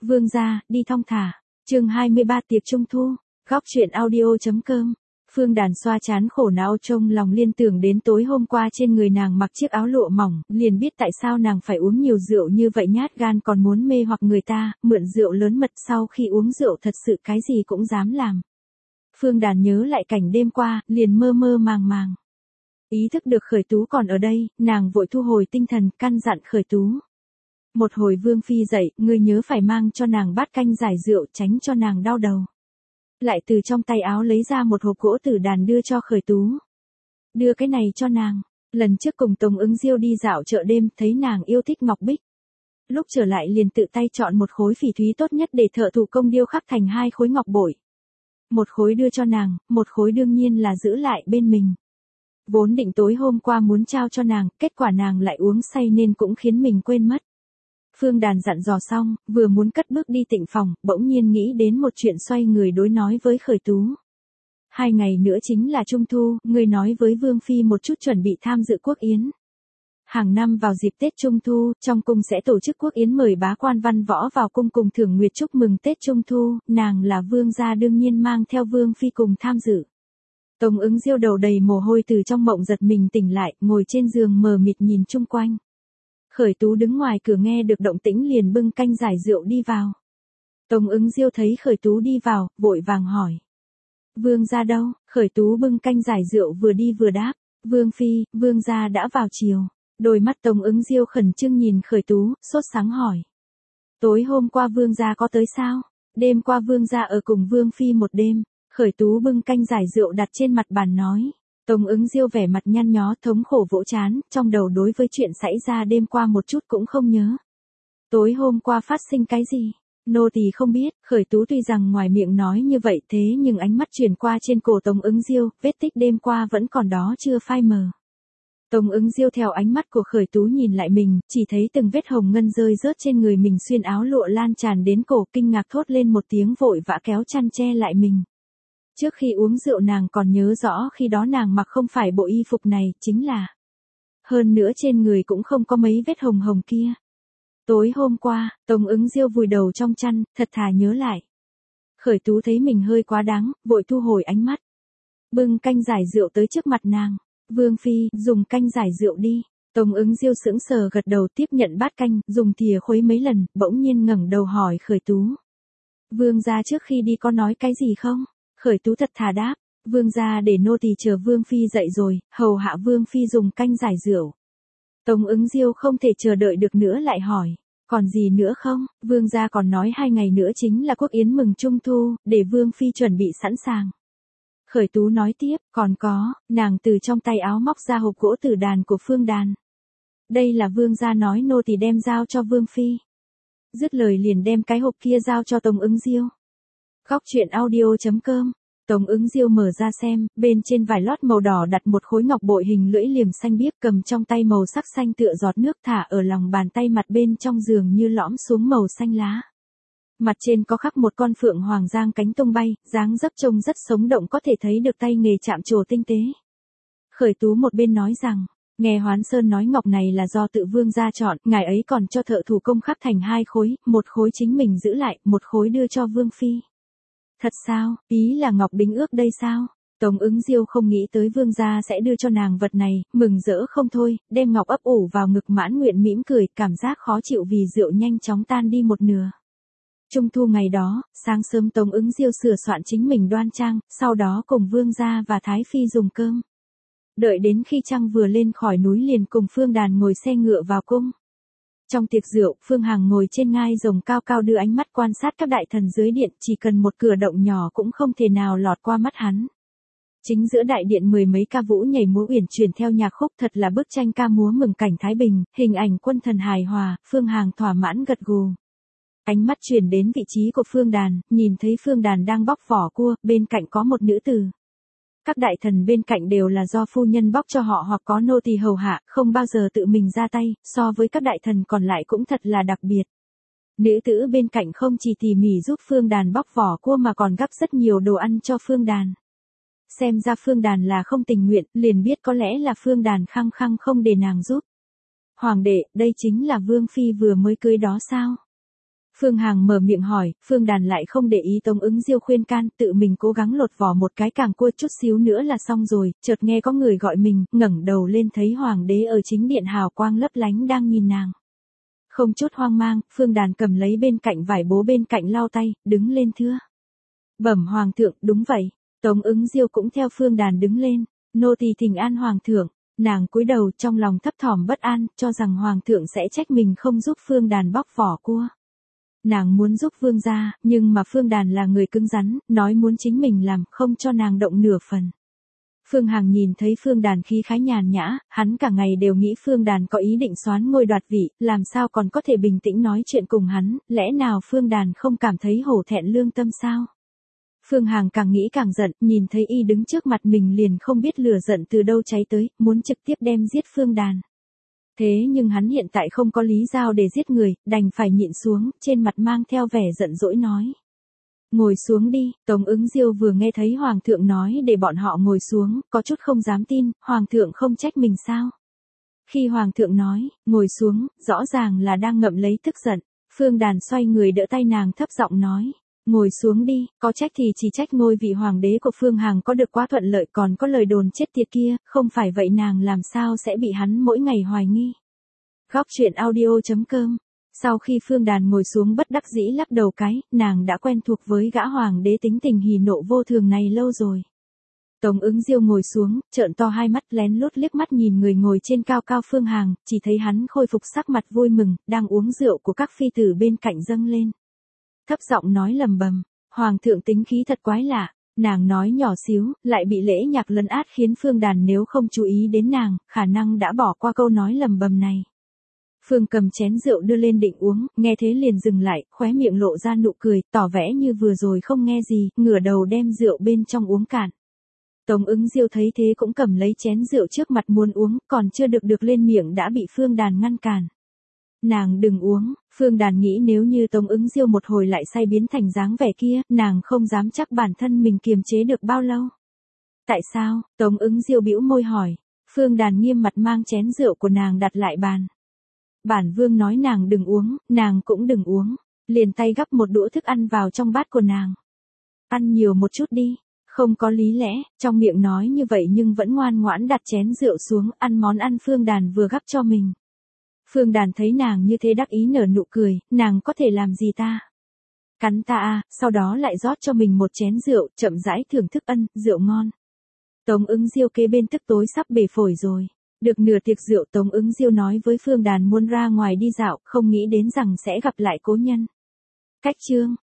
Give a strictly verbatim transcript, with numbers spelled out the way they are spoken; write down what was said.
Vương gia, đi thong thả. Chương hai mươi ba tiệc trung thu. Góc truyện audio.com. Phương Đàn xoa chán khổ não trong lòng liên tưởng đến tối hôm qua trên người nàng mặc chiếc áo lụa mỏng, liền biết tại sao nàng phải uống nhiều rượu như vậy, nhát gan còn muốn mê hoặc người ta, mượn rượu lớn mật, sau khi uống rượu thật sự cái gì cũng dám làm. Phương Đàn nhớ lại cảnh đêm qua, liền mơ mơ màng màng. Ý thức được Khởi Tú còn ở đây, nàng vội thu hồi tinh thần, căn dặn Khởi Tú. Một hồi Vương Phi dậy, ngươi nhớ phải mang cho nàng bát canh giải rượu, tránh cho nàng đau đầu. Lại từ trong tay áo lấy ra một hộp gỗ tử đàn đưa cho Khởi Tú. Đưa cái này cho nàng. Lần trước cùng Tống Ứng Diêu đi dạo chợ đêm, thấy nàng yêu thích ngọc bích. Lúc trở lại liền tự tay chọn một khối phỉ thúy tốt nhất để thợ thủ công điêu khắc thành hai khối ngọc bội. Một khối đưa cho nàng, một khối đương nhiên là giữ lại bên mình. Vốn định tối hôm qua muốn trao cho nàng, kết quả nàng lại uống say nên cũng khiến mình quên mất. Phương Đàn dặn dò xong, vừa muốn cất bước đi tịnh phòng, bỗng nhiên nghĩ đến một chuyện, xoay người đối nói với Khởi Tú. Hai ngày nữa chính là Trung Thu, ngươi nói với Vương Phi một chút chuẩn bị tham dự quốc yến. Hàng năm vào dịp Tết Trung Thu, trong cung sẽ tổ chức quốc yến mời bá quan văn võ vào cung cùng thưởng nguyệt chúc mừng Tết Trung Thu, nàng là vương gia đương nhiên mang theo Vương Phi cùng tham dự. Tống Ứng Diêu đầu đầy mồ hôi từ trong mộng giật mình tỉnh lại, ngồi trên giường mờ mịt nhìn chung quanh. Khởi Tú đứng ngoài cửa nghe được động tĩnh liền bưng canh giải rượu đi vào. Tống Ứng Diêu thấy Khởi Tú đi vào, vội vàng hỏi. Vương gia đâu? Khởi Tú bưng canh giải rượu vừa đi vừa đáp. Vương Phi, vương gia đã vào chiều. Đôi mắt Tống Ứng Diêu khẩn trương nhìn Khởi Tú, sốt sắng hỏi. Tối hôm qua vương gia có tới sao? Đêm qua vương gia ở cùng Vương Phi một đêm. Khởi Tú bưng canh giải rượu đặt trên mặt bàn nói. Tống Ứng Diêu vẻ mặt nhăn nhó thống khổ vỗ trán, trong đầu đối với chuyện xảy ra đêm qua một chút cũng không nhớ. Tối hôm qua phát sinh cái gì? Nô tỳ không biết. Khởi Tú tuy rằng ngoài miệng nói như vậy thế nhưng ánh mắt chuyển qua trên cổ Tống Ứng Diêu, vết tích đêm qua vẫn còn đó chưa phai mờ. Tống Ứng Diêu theo ánh mắt của Khởi Tú nhìn lại mình, chỉ thấy từng vết hồng ngân rơi rớt trên người mình, xuyên áo lụa lan tràn đến cổ, kinh ngạc thốt lên một tiếng, vội vã kéo chăn che lại mình. Trước khi uống rượu nàng còn nhớ rõ khi đó nàng mặc không phải bộ y phục này, chính là. Hơn nữa trên người cũng không có mấy vết hồng hồng kia. Tối hôm qua, Tống Ứng Diêu vùi đầu trong chăn, thật thà nhớ lại. Khởi Tú thấy mình hơi quá đáng, vội thu hồi ánh mắt. Bưng canh giải rượu tới trước mặt nàng. Vương Phi, dùng canh giải rượu đi. Tống Ứng Diêu sững sờ gật đầu tiếp nhận bát canh, dùng thìa khuấy mấy lần, bỗng nhiên ngẩng đầu hỏi Khởi Tú. Vương gia trước khi đi có nói cái gì không? Khởi Tú thật thà đáp, vương gia để nô tỳ chờ Vương Phi dậy rồi, hầu hạ Vương Phi dùng canh giải rượu. Tống Ứng Diêu không thể chờ đợi được nữa lại hỏi, còn gì nữa không? Vương gia còn nói hai ngày nữa chính là quốc yến mừng Trung Thu, để Vương Phi chuẩn bị sẵn sàng. Khởi Tú nói tiếp, còn có, nàng từ trong tay áo móc ra hộp gỗ tử đàn của Phương Đàn. Đây là vương gia nói nô tỳ đem giao cho Vương Phi. Dứt lời liền đem cái hộp kia giao cho Tống Ứng Diêu. Góc truyện audio.com. Tống Ứng Diêu mở ra xem, bên trên vải lót màu đỏ đặt một khối ngọc bội hình lưỡi liềm xanh biếc, cầm trong tay màu sắc xanh tựa giọt nước, thả ở lòng bàn tay, mặt bên trong giường như lõm xuống màu xanh lá. Mặt trên có khắc một con phượng hoàng giang cánh tung bay, dáng dấp trông rất sống động, có thể thấy được tay nghề chạm trổ tinh tế. Khởi Tú một bên nói rằng, nghe Hoán Sơn nói ngọc này là do tự vương gia chọn, ngài ấy còn cho thợ thủ công khắc thành hai khối, một khối chính mình giữ lại, một khối đưa cho Vương Phi. Thật sao, ý là ngọc đính ước đây sao? Tống Ứng Diêu không nghĩ tới vương gia sẽ đưa cho nàng vật này, mừng rỡ không thôi, đem ngọc ấp ủ vào ngực, mãn nguyện mỉm cười, cảm giác khó chịu vì rượu nhanh chóng tan đi một nửa. Trung thu ngày đó, sáng sớm Tống Ứng Diêu sửa soạn chính mình đoan trang, sau đó cùng vương gia và Thái Phi dùng cơm. Đợi đến khi trăng vừa lên khỏi núi liền cùng Phương Đàn ngồi xe ngựa vào cung. Trong tiệc rượu, Phương Hằng ngồi trên ngai rồng cao cao đưa ánh mắt quan sát các đại thần dưới điện, chỉ cần một cử động nhỏ cũng không thể nào lọt qua mắt hắn. Chính giữa đại điện mười mấy ca vũ nhảy múa uyển chuyển theo nhạc khúc, thật là bức tranh ca múa mừng cảnh thái bình, hình ảnh quân thần hài hòa, Phương Hằng thỏa mãn gật gù. Ánh mắt chuyển đến vị trí của Phương Đàn, nhìn thấy Phương Đàn đang bóc vỏ cua, bên cạnh có một nữ tử. Các đại thần bên cạnh đều là do phu nhân bóc cho họ hoặc có nô tỳ hầu hạ, không bao giờ tự mình ra tay, so với các đại thần còn lại cũng thật là đặc biệt. Nữ tử bên cạnh không chỉ tỉ mỉ giúp Phương Đàn bóc vỏ cua mà còn gắp rất nhiều đồ ăn cho Phương Đàn. Xem ra Phương Đàn là không tình nguyện, liền biết có lẽ là Phương Đàn khăng khăng không để nàng giúp. Hoàng đệ, đây chính là Vương Phi vừa mới cưới đó sao? Phương Hằng mở miệng hỏi, Phương Đàn lại không để ý Tống Ứng Diêu khuyên can, tự mình cố gắng lột vỏ một cái càng cua chút xíu nữa là xong rồi, chợt nghe có người gọi mình, ngẩng đầu lên thấy Hoàng đế ở chính điện hào quang lấp lánh đang nhìn nàng. Không chút hoang mang, Phương Đàn cầm lấy bên cạnh vải bố bên cạnh lau tay, đứng lên thưa. Bẩm Hoàng thượng, đúng vậy. Tống Ứng Diêu cũng theo Phương Đàn đứng lên, nô tỳ thỉnh an Hoàng thượng. Nàng cúi đầu trong lòng thấp thỏm bất an, cho rằng Hoàng thượng sẽ trách mình không giúp Phương Đàn bóc vỏ cua. Nàng muốn giúp Vương gia, nhưng mà Phương Đàn là người cứng rắn, nói muốn chính mình làm, không cho nàng động nửa phần. Phương Hằng nhìn thấy Phương Đàn khí khái nhàn nhã, hắn cả ngày đều nghĩ Phương Đàn có ý định soán ngôi đoạt vị, làm sao còn có thể bình tĩnh nói chuyện cùng hắn, lẽ nào Phương Đàn không cảm thấy hổ thẹn lương tâm sao? Phương Hằng càng nghĩ càng giận, nhìn thấy y đứng trước mặt mình liền không biết lửa giận từ đâu cháy tới, muốn trực tiếp đem giết Phương Đàn. Thế nhưng hắn hiện tại không có lý do để giết người, đành phải nhịn xuống, trên mặt mang theo vẻ giận dỗi nói. Ngồi xuống đi, Tống Ứng Diêu vừa nghe thấy Hoàng thượng nói để bọn họ ngồi xuống, có chút không dám tin, Hoàng thượng không trách mình sao? Khi Hoàng thượng nói, ngồi xuống, rõ ràng là đang ngậm lấy tức giận, Phương Đàn xoay người đỡ tay nàng thấp giọng nói. Ngồi xuống đi, có trách thì chỉ trách ngôi vị hoàng đế của Phương Hằng có được quá thuận lợi, còn có lời đồn chết tiệt kia, không phải vậy nàng làm sao sẽ bị hắn mỗi ngày hoài nghi. Góc truyện audio chấm com. Sau khi Phương Đàn ngồi xuống bất đắc dĩ lắc đầu cái, nàng đã quen thuộc với gã hoàng đế tính tình hỉ nộ vô thường này lâu rồi. Tống Ứng Diêu ngồi xuống, trợn to hai mắt lén lút liếc mắt nhìn người ngồi trên cao cao Phương Hằng, chỉ thấy hắn khôi phục sắc mặt vui mừng, đang uống rượu của các phi tử bên cạnh dâng lên. Thấp giọng nói lầm bầm, Hoàng thượng tính khí thật quái lạ, nàng nói nhỏ xíu, lại bị lễ nhạc lấn át khiến Phương Đàn nếu không chú ý đến nàng, khả năng đã bỏ qua câu nói lầm bầm này. Phương cầm chén rượu đưa lên định uống, nghe thế liền dừng lại, khóe miệng lộ ra nụ cười, tỏ vẻ như vừa rồi không nghe gì, ngửa đầu đem rượu bên trong uống cạn. Tống Ứng Diêu thấy thế cũng cầm lấy chén rượu trước mặt muốn uống, còn chưa được được lên miệng đã bị Phương Đàn ngăn cản. Nàng đừng uống, Phương Đàn nghĩ nếu như Tống Ứng Diêu một hồi lại say biến thành dáng vẻ kia, nàng không dám chắc bản thân mình kiềm chế được bao lâu. Tại sao? Tống Ứng Diêu bĩu môi hỏi. Phương Đàn nghiêm mặt mang chén rượu của nàng đặt lại bàn. Bản vương nói nàng đừng uống, nàng cũng đừng uống. Liền tay gắp một đũa thức ăn vào trong bát của nàng. Ăn nhiều một chút đi. Không có lý lẽ, trong miệng nói như vậy nhưng vẫn ngoan ngoãn đặt chén rượu xuống ăn món ăn Phương Đàn vừa gắp cho mình. Phương Đàn thấy nàng như thế đắc ý nở nụ cười, nàng có thể làm gì ta? Cắn ta à, sau đó lại rót cho mình một chén rượu, chậm rãi thưởng thức ân, rượu ngon. Tống Ứng Diêu kế bên tức tối sắp bể phổi rồi. Được nửa tiệc rượu Tống Ứng Diêu nói với Phương Đàn muốn ra ngoài đi dạo, không nghĩ đến rằng sẽ gặp lại cố nhân. Cách chương.